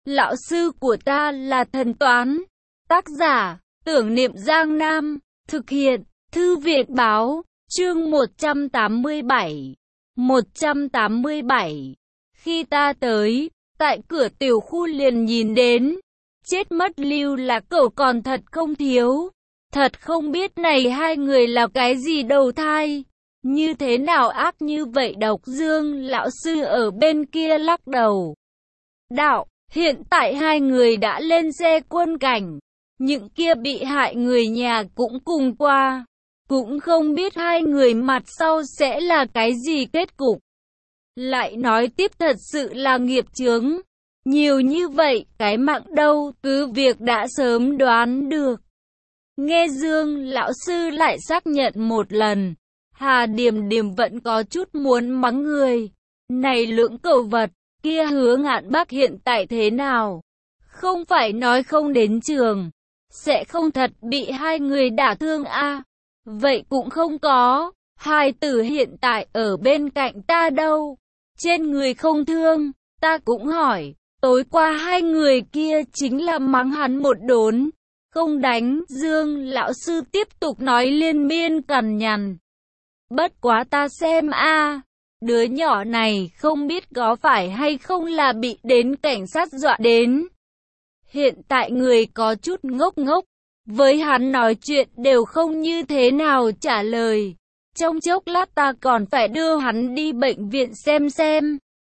Lão sư của ta là thần toán. Tác giả, Tưởng Niệm Giang Nam. Thực hiện, Thư viện báo. Chương 187. 187. Khi ta tới, tại cửa tiểu khu liền nhìn đến. Chết mất Lưu Lạc Cẩu còn thật không thiếu. Thật không biết này hai người là cái gì đầu thai. Như thế nào ác như vậy độc. Dương lão sư ở bên kia lắc đầu. Đạo, hiện tại hai người đã lên xe quân cảnh. Những kia bị hại người nhà cũng cùng qua. Cũng không biết hai người mặt sau sẽ là cái gì kết cục. Lại nói tiếp thật sự là nghiệp chướng. Nhiều như vậy, cái mạng đâu, cứ việc đã sớm đoán được. Nghe Dương lão sư lại xác nhận một lần. Hà Điềm Điềm vẫn có chút muốn mắng người. Này lưỡng cẩu vật, kia Hứa Ngạn Bác hiện tại thế nào? Không phải nói không đến trường, sẽ không thật bị hai người đả thương a? Vậy cũng không có, hai tử hiện tại ở bên cạnh ta đâu? Trên người không thương, ta cũng hỏi, tối qua hai người kia chính là mắng hắn một đốn, không đánh. Dương lão sư tiếp tục nói liên miên cằn nhằn. Bất quá ta xem a, đứa nhỏ này không biết có phải hay không là bị đến cảnh sát dọa đến. Hiện tại người có chút ngốc ngốc, với hắn nói chuyện đều không như thế nào trả lời. Trong chốc lát ta còn phải đưa hắn đi bệnh viện xem.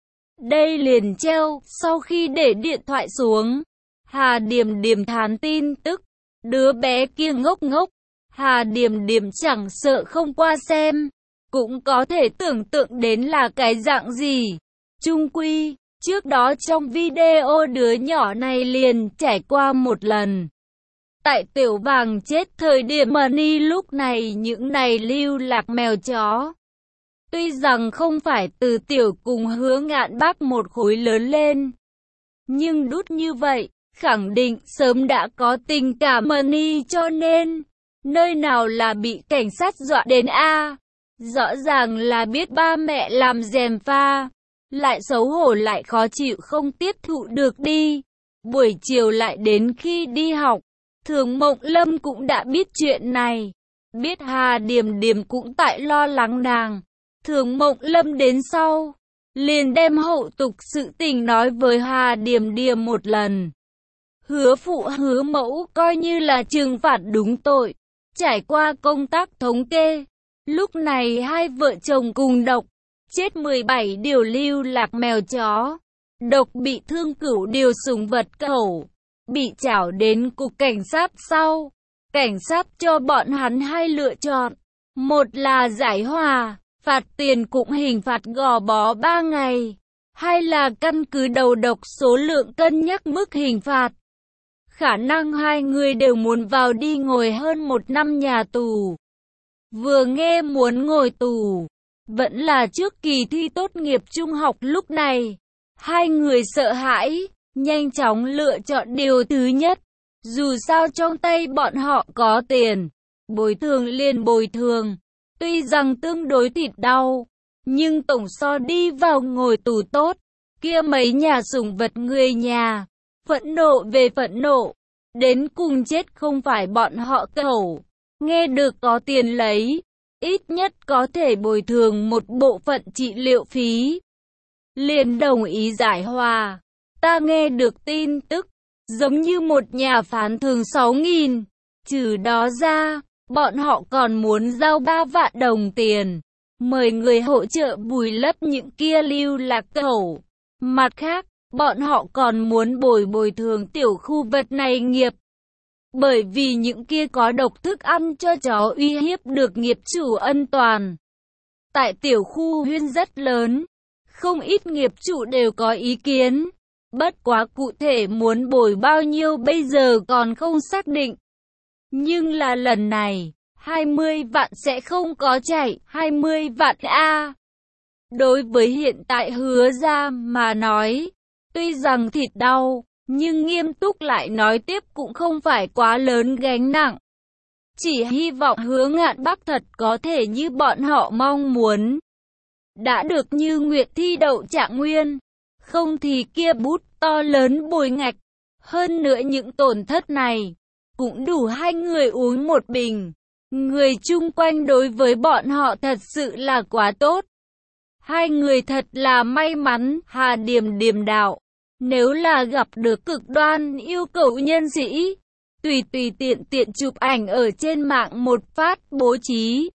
Đây liền treo, sau khi để điện thoại xuống, Hà Điềm Điềm thán tin tức, đứa bé kia ngốc ngốc. Hà Điềm Điềm chẳng sợ không qua xem, cũng có thể tưởng tượng đến là cái dạng gì. Chung quy, trước đó trong video đứa nhỏ này liền trải qua một lần. Tại Tiểu Vàng chết thời điểm Money lúc này những này lưu lạc mèo chó. Tuy rằng không phải từ tiểu cùng Hứa Ngạn Bác một khối lớn lên, nhưng đút như vậy, khẳng định sớm đã có tình cảm Money cho nên, nơi nào là bị cảnh sát dọa đến a? Rõ ràng là biết ba mẹ làm gièm pha, lại xấu hổ lại khó chịu không tiếp thụ được đi. Buổi chiều lại đến khi đi học, Thường Mộng Lâm cũng đã biết chuyện này, biết Hà Điềm Điềm cũng tại lo lắng nàng. Thường Mộng Lâm đến sau, liền đem hậu tục sự tình nói với Hà Điềm Điềm một lần. Hứa phụ hứa mẫu coi như là trừng phạt đúng tội, trải qua công tác thống kê. Lúc này hai vợ chồng cùng độc, chết 17 điều lưu lạc mèo chó, độc bị thương cửu điều sủng vật cẩu, bị trảo đến cục cảnh sát sau. Cảnh sát cho bọn hắn hai lựa chọn, một là giải hòa, phạt tiền cũng hình phạt gò bó 3 ngày, hai là căn cứ đầu độc số lượng cân nhắc mức hình phạt. Khả năng hai người đều muốn vào đi ngồi hơn 1 năm nhà tù. Vừa nghe muốn ngồi tù, vẫn là trước kỳ thi tốt nghiệp trung học lúc này. Hai người sợ hãi, nhanh chóng lựa chọn điều thứ nhất. Dù sao trong tay bọn họ có tiền, bồi thường liền bồi thường. Tuy rằng tương đối thịt đau, nhưng tổng so đi vào ngồi tù tốt. Kia mấy nhà sủng vật người nhà, phẫn nộ về phẫn nộ, đến cùng chết không phải bọn họ cẩu. Nghe được có tiền lấy, ít nhất có thể bồi thường một bộ phận trị liệu phí, liền đồng ý giải hòa. Ta nghe được tin tức, giống như một nhà phán thường 6.000, trừ đó ra, bọn họ còn muốn giao 3 vạn đồng tiền, mời người hỗ trợ bùi lấp những kia lưu lạc cẩu. Mặt khác, bọn họ còn muốn bồi thường tiểu khu vật này nghiệp. Bởi vì những kia có độc thức ăn cho chó uy hiếp được nghiệp chủ an toàn. Tại tiểu khu Huyên rất lớn, không ít nghiệp chủ đều có ý kiến. Bất quá cụ thể muốn bồi bao nhiêu bây giờ còn không xác định. Nhưng là lần này, 20 vạn sẽ không có chảy, 20 vạn a. Đối với hiện tại Hứa gia mà nói, tuy rằng thịt đau, nhưng nghiêm túc lại nói tiếp cũng không phải quá lớn gánh nặng. Chỉ hy vọng Hứa Ngạn Bác thật có thể như bọn họ mong muốn. Đã được như nguyện thi đậu Trạng Nguyên, Không thì kia bút to lớn bồi ngạch. Hơn nữa những tổn thất này, cũng đủ hai người uống một bình. Người chung quanh đối với bọn họ thật sự là quá tốt. Hai người thật là may mắn, Hà Điềm Điềm đạo. Nếu là gặp được cực đoan yêu cầu nhân sĩ, tùy tiện chụp ảnh ở trên mạng một phát bố trí.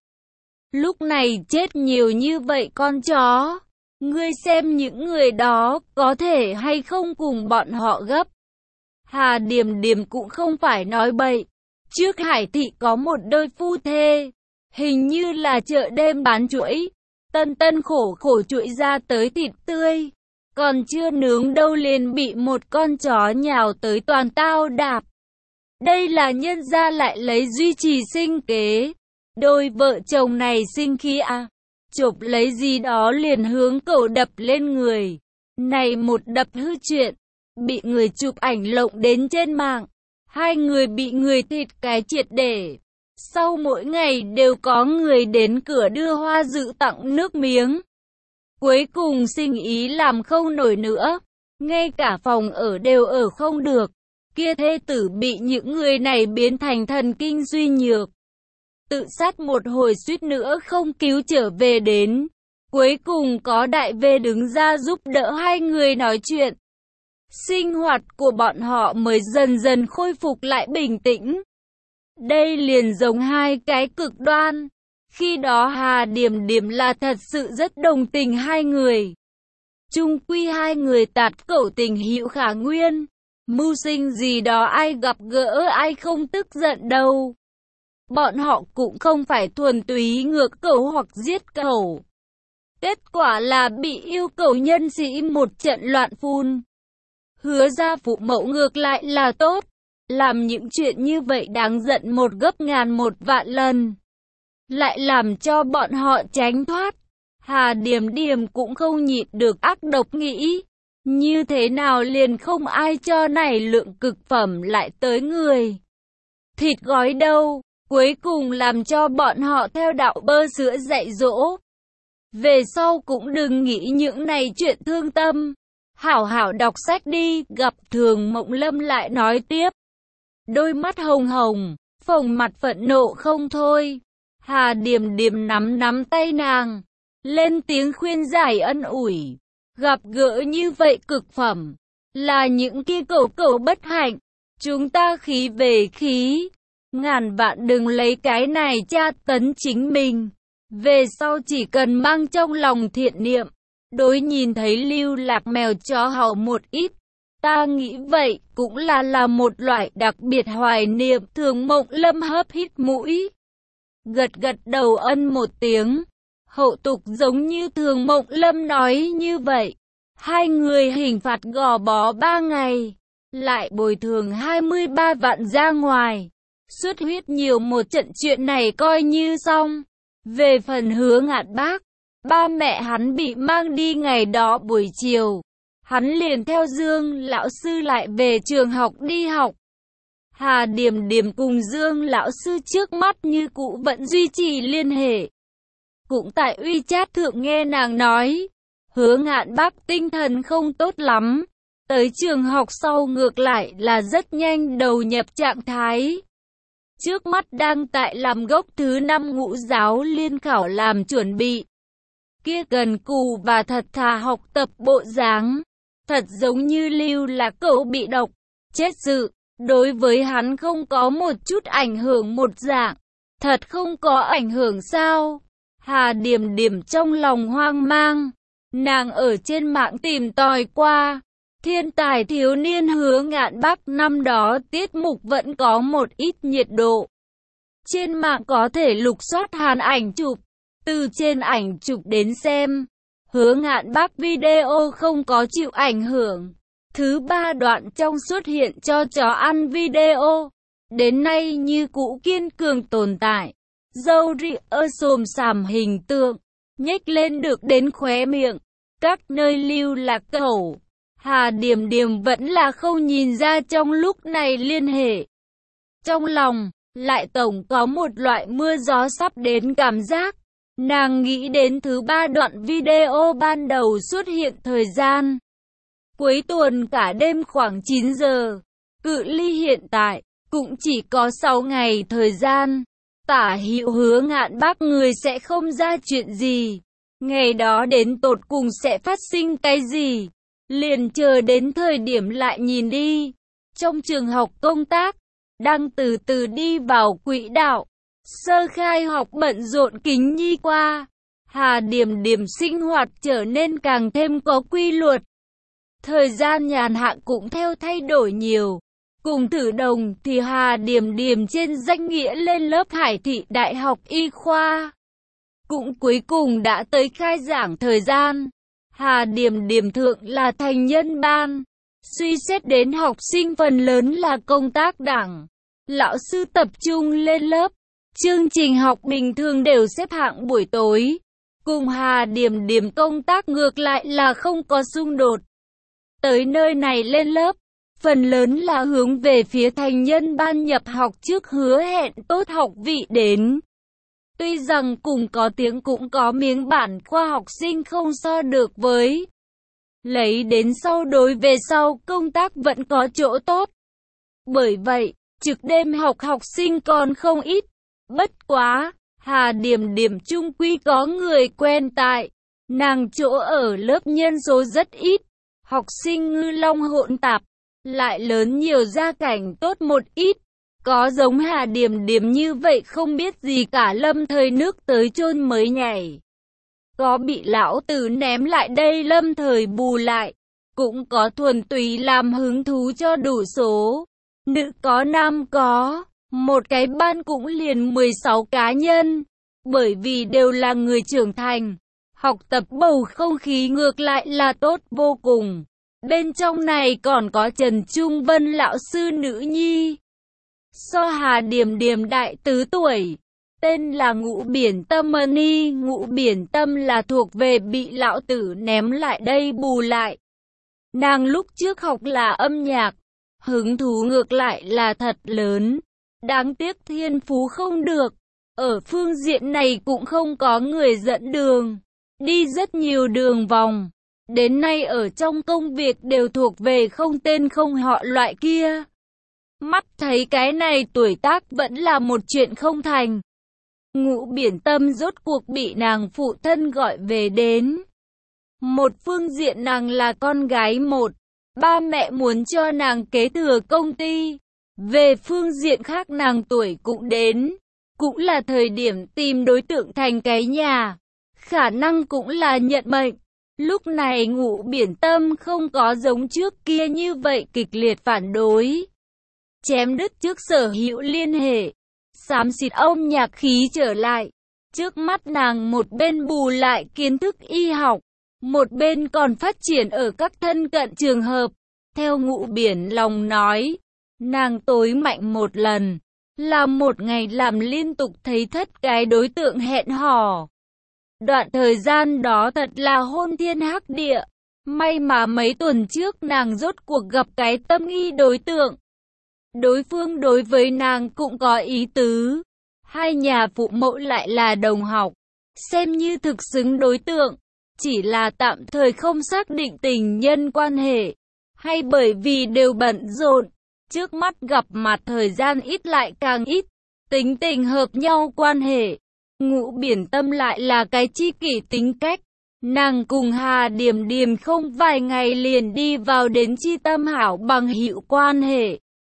Lúc này chết nhiều như vậy con chó. Ngươi xem những người đó có thể hay không cùng bọn họ gấp. Hà Điềm Điềm cũng không phải nói bậy. Trước Hải thị có một đôi phu thê, hình như là chợ đêm bán chuỗi, tân khổ chuỗi ra tới thịt tươi, còn chưa nướng đâu liền bị một con chó nhào tới toàn tao đạp. Đây là nhân gia lại lấy duy trì sinh kế. Đôi vợ chồng này sinh khí à, chộp lấy gì đó liền hướng cậu đập lên người. Này một đập hư chuyện, bị người chụp ảnh lộng đến trên mạng. Hai người bị người thịt cái triệt để. Sau mỗi ngày đều có người đến cửa đưa hoa dự tặng nước miếng. Cuối cùng sinh ý làm không nổi nữa. Ngay cả phòng ở đều ở không được. Kia thê tử bị những người này biến thành thần kinh suy nhược. Tự sát một hồi suýt nữa không cứu trở về đến. Cuối cùng có đại V đứng ra giúp đỡ hai người nói chuyện. Sinh hoạt của bọn họ mới dần dần khôi phục lại bình tĩnh. Đây liền giống hai cái cực đoan. Khi đó Hà Điềm Điềm là thật sự rất đồng tình hai người. Chung quy hai người tạt cẩu tình hữu khả nguyên. Mưu sinh gì đó ai gặp gỡ ai không tức giận đâu. Bọn họ cũng không phải thuần túy ngược cẩu hoặc giết cẩu. Kết quả là bị yêu cầu nhân sĩ một trận loạn phun. Hứa gia phụ mẫu ngược lại là tốt. Làm những chuyện như vậy đáng giận một gấp ngàn một vạn lần. Lại làm cho bọn họ tránh thoát. Hà Điềm Điềm cũng không nhịn được ác độc nghĩ. Như thế nào liền không ai cho này lượng cực phẩm lại tới người. Thịt gói đâu, cuối cùng làm cho bọn họ theo đạo bơ sữa dạy dỗ. Về sau cũng đừng nghĩ những này chuyện thương tâm. Hảo hảo đọc sách đi, gặp Thường Mộng Lâm lại nói tiếp. Đôi mắt hồng hồng, phồng mặt phẫn nộ không thôi. Hà Điềm Điềm nắm tay nàng, lên tiếng khuyên giải ân ủi. Gặp gỡ như vậy cực phẩm, là những kia cẩu bất hạnh. Chúng ta khí về khí, ngàn vạn đừng lấy cái này tra tấn chính mình. Về sau chỉ cần mang trong lòng thiện niệm, đối nhìn thấy lưu lạc mèo chó hậu một ít. Ta nghĩ vậy cũng là một loại đặc biệt hoài niệm. Thường Mộng Lâm hớp hít mũi, gật đầu ân một tiếng. Hậu tục giống như Thường Mộng Lâm nói như vậy. Hai người hình phạt gò bó 3 ngày, lại bồi thường 23 vạn ra ngoài. Xuất huyết nhiều một trận chuyện này coi như xong. Về phần Hứa Ngạn Bác, ba mẹ hắn bị mang đi ngày đó buổi chiều. Hắn liền theo Dương lão sư lại về trường học đi học. Hà Điềm Điềm cùng Dương lão sư trước mắt như cũ vẫn duy trì liên hệ. Cũng tại WeChat thượng nghe nàng nói, Hứa Ngạn Bác tinh thần không tốt lắm. Tới trường học sau ngược lại là rất nhanh đầu nhập trạng thái. Trước mắt đang tại làm gốc thứ 5 ngũ giáo liên khảo làm chuẩn bị. Kia gần cù và thật thà học tập bộ dáng. Thật giống như lưu là cậu bị độc, chết sự. Đối với hắn không có một chút ảnh hưởng một dạng. Thật không có ảnh hưởng sao? Hà Điềm Điềm trong lòng hoang mang. Nàng ở trên mạng tìm tòi qua. Thiên tài thiếu niên Hứa Ngạn Bác năm đó tiết mục vẫn có một ít nhiệt độ. Trên mạng có thể lục soát hàn ảnh chụp. Từ trên ảnh chụp đến xem, Hứa Ngạn Bác video không có chịu ảnh hưởng. Thứ 3 đoạn trong xuất hiện cho chó ăn video. Đến nay như cũ kiên cường tồn tại. Dâu ria xồm xàm hình tượng, nhếch lên được đến khóe miệng. Các nơi lưu lạc cẩu. Hà Điềm Điềm vẫn là không nhìn ra trong lúc này liên hệ. Trong lòng, lại tổng có một loại mưa gió sắp đến cảm giác. Nàng nghĩ đến thứ 3 đoạn video ban đầu xuất hiện thời gian. Cuối tuần cả đêm khoảng 9 giờ. Cự ly hiện tại cũng chỉ có 6 ngày thời gian. Tả Hữu hứa Ngạn Bác người sẽ không ra chuyện gì. Ngày đó đến tột cùng sẽ phát sinh cái gì? Liền chờ đến thời điểm lại nhìn đi. Trong trường học công tác, đang từ từ đi vào quỹ đạo. Sơ khai học bận rộn kính nhi qua. Hà Điểm Điểm sinh hoạt trở nên càng thêm có quy luật. Thời gian nhàn hạ cũng theo thay đổi nhiều. Cùng Thử Đồng thì Hà Điểm Điểm trên danh nghĩa lên lớp Hải Thị Đại học Y khoa. Cũng cuối cùng đã tới khai giảng thời gian. Hà Điểm Điểm thượng là thành nhân ban. Suy xét đến học sinh phần lớn là công tác đảng. Lão sư tập trung lên lớp. Chương trình học bình thường đều xếp hạng buổi tối. Cùng Hà Điểm Điểm công tác ngược lại là không có xung đột. Tới nơi này lên lớp, phần lớn là hướng về phía thành nhân ban nhập học trước hứa hẹn tốt học vị đến. Tuy rằng cùng có tiếng cũng có miếng bản khoa học sinh không so được với. Lấy đến sau đối về sau công tác vẫn có chỗ tốt. Bởi vậy, trực đêm học sinh còn không ít. Bất quá, Hà Điểm Điểm chung quy có người quen tại. Nàng chỗ ở lớp nhân số rất ít. Học sinh ngư long hỗn tạp. Lại lớn nhiều gia cảnh tốt một ít. Có giống Hà Điểm Điểm như vậy không biết gì cả lâm thời nước tới chôn mới nhảy. Có bị lão tử ném lại đây lâm thời bù lại. Cũng có thuần túy làm hứng thú cho đủ số. Nữ có nam có. Một cái ban cũng liền 16 cá nhân. Bởi vì đều là người trưởng thành. Học tập bầu không khí ngược lại là tốt vô cùng. Bên trong này còn có Trần Trung Vân lão sư nữ nhi. So Hà Điểm Điểm đại tứ tuổi. Tên là Ngũ Biển Tâm Ni. Ngũ Biển Tâm là thuộc về bị lão tử ném lại đây bù lại. Nàng lúc trước học là âm nhạc. Hứng thú ngược lại là thật lớn. Đáng tiếc thiên phú không được. Ở phương diện này cũng không có người dẫn đường. Đi rất nhiều đường vòng. Đến nay ở trong công việc đều thuộc về không tên không họ loại kia. Mắt thấy cái này tuổi tác vẫn là một chuyện không thành. Ngũ Biển Tâm rốt cuộc bị nàng phụ thân gọi về đến. Một phương diện nàng là con gái một. Ba mẹ muốn cho nàng kế thừa công ty. Về phương diện khác nàng tuổi cũng đến. Cũng là thời điểm tìm đối tượng thành cái nhà. Khả năng cũng là nhận mệnh. Lúc này Ngũ Biển Tâm không có giống trước kia như vậy kịch liệt phản đối. Chém đứt trước Sở Hữu liên hệ. Xám xịt âm nhạc khí trở lại. Trước mắt nàng một bên bù lại kiến thức y học. Một bên còn phát triển ở các thân cận trường hợp. Theo Ngũ Biển lòng nói. Nàng tối mạnh một lần. Là một ngày làm liên tục thấy thất cái đối tượng hẹn hò. Đoạn thời gian đó thật là hôn thiên hắc địa. May mà mấy tuần trước nàng rốt cuộc gặp cái tâm nghi đối tượng. Đối phương đối với nàng cũng có ý tứ. Hai nhà phụ mẫu lại là đồng học. Xem như thực xứng đối tượng. Chỉ là tạm thời không xác định tình nhân quan hệ. Hay bởi vì đều bận rộn. Trước mắt gặp mặt thời gian ít lại càng ít. Tính tình hợp nhau quan hệ. Ngũ Biển Tâm lại là cái chi kỷ tính cách. Nàng cùng Hà Điểm Điểm không vài ngày liền đi vào đến chi tâm hảo bằng hữu quan hệ.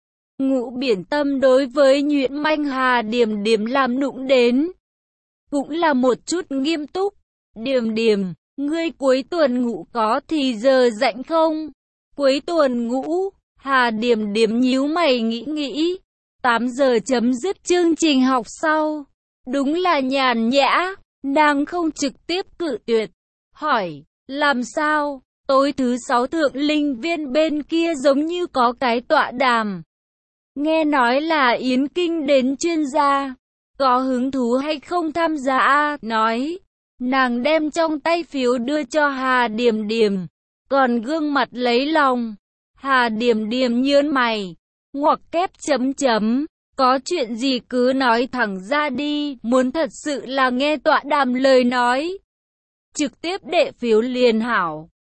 Ngũ Biển Tâm đối với Nhuyễn Manh Hà Điểm Điểm làm nũng đến. Cũng là một chút nghiêm túc. Điểm Điểm, ngươi cuối tuần ngủ có thì giờ rảnh không? Cuối tuần ngủ, Hà Điểm Điểm nhíu mày nghĩ. 8 giờ chấm dứt chương trình học sau. Đúng là nhàn nhã, nàng không trực tiếp cự tuyệt. Hỏi, làm sao? Tối thứ 6 Thượng Linh Viên bên kia giống như có cái tọa đàm. Nghe nói là Yến Kinh đến chuyên gia. Có hứng thú hay không tham gia a? Nói. Nàng đem trong tay phiếu đưa cho Hà Điểm Điểm. Còn gương mặt lấy lòng. Hà Điểm Điểm nhướng mày. Ngoặc kép chấm chấm. Có chuyện gì cứ nói thẳng ra đi. Muốn thật sự là nghe tọa đàm lời nói. Trực tiếp đệ phiếu liền hảo.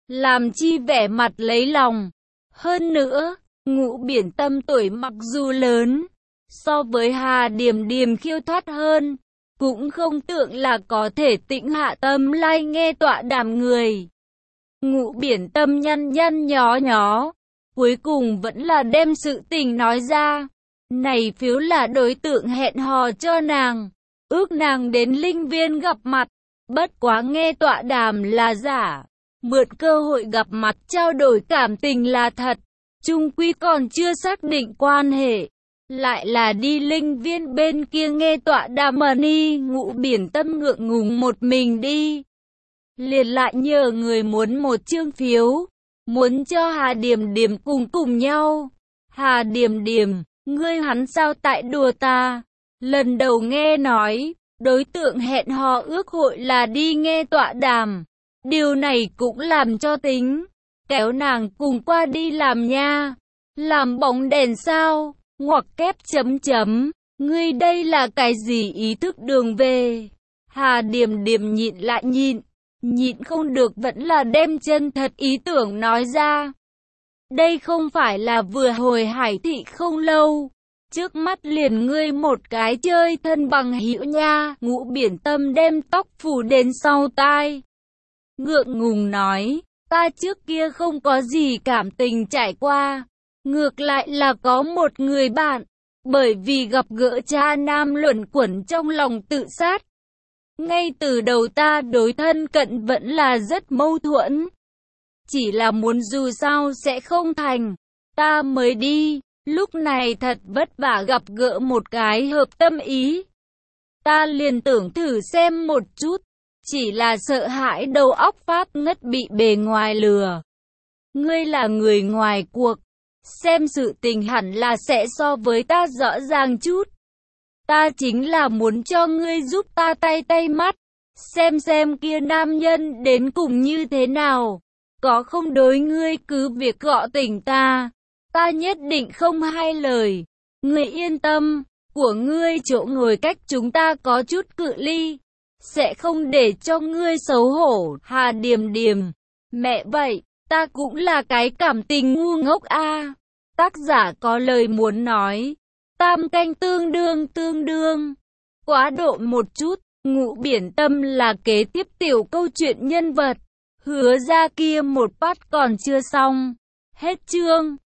làm chi vẻ mặt lấy lòng. Hơn nữa, Ngũ Biển Tâm tuổi mặc dù lớn, so với Hà Điềm Điềm khiêu thoát hơn, cũng không tưởng là có thể tĩnh hạ tâm lai nghe tọa đàm người. Ngũ Biển Tâm nhăn nhăn nhó nhó, cuối cùng vẫn là đem sự tình nói ra. Này phiếu là đối tượng hẹn hò cho nàng, ước nàng đến linh viên gặp mặt, bất quá nghe tọa đàm là giả, mượn cơ hội gặp mặt trao đổi cảm tình là thật, chung quy còn chưa xác định quan hệ. Lại là đi linh viên bên kia nghe tọa đàm mà đi. Ngũ Biển Tâm ngượng ngùng một mình đi, liền lại nhờ người muốn một chương phiếu, muốn cho Hà Điềm Điềm cùng nhau. Hà Điềm Điềm, ngươi hắn sao tại đùa ta? Lần đầu nghe nói, đối tượng hẹn hò ước hội là đi nghe tọa đàm. Điều này cũng làm cho tính, kéo nàng cùng qua đi làm nha. Làm bóng đèn sao? Ngoặc kép chấm chấm. Ngươi đây là cái gì ý thức đường về? Hà Điềm Điềm nhịn lại nhịn không được vẫn là đem chân thật ý tưởng nói ra. Đây không phải là vừa hồi Hải thị không lâu, trước mắt liền ngươi một cái chơi thân bằng hữu nha. Ngũ Biển Tâm đem tóc phủ đến sau tai, ngượng ngùng nói, ta trước kia không có gì cảm tình trải qua, ngược lại là có một người bạn, bởi vì gặp gỡ cha nam luẩn quẩn trong lòng tự sát. Ngay từ đầu ta đối thân cận vẫn là rất mâu thuẫn, chỉ là muốn dù sao sẽ không thành, ta mới đi. Lúc này thật vất vả gặp gỡ một cái hợp tâm ý, ta liền tưởng thử xem một chút, chỉ là sợ hãi đầu óc phát ngất bị bề ngoài lừa. Ngươi là người ngoài cuộc, xem sự tình hẳn là sẽ so với ta rõ ràng chút. Ta chính là muốn cho ngươi giúp ta tay mắt, xem kia nam nhân đến cùng như thế nào, có không đối ngươi cứ việc gọi tỉnh ta, ta nhất định không hai lời. Ngươi yên tâm, của ngươi chỗ ngồi cách chúng ta có chút cự ly, sẽ không để cho ngươi xấu hổ. Hà Điềm Điềm, mẹ vậy, ta cũng là cái cảm tình ngu ngốc a. Tác giả có lời muốn nói, tam canh tương đương, quá độ một chút. Ngũ Biển Tâm là kế tiếp tiểu câu chuyện nhân vật, hứa ra kia một phát còn chưa xong. Hết chương.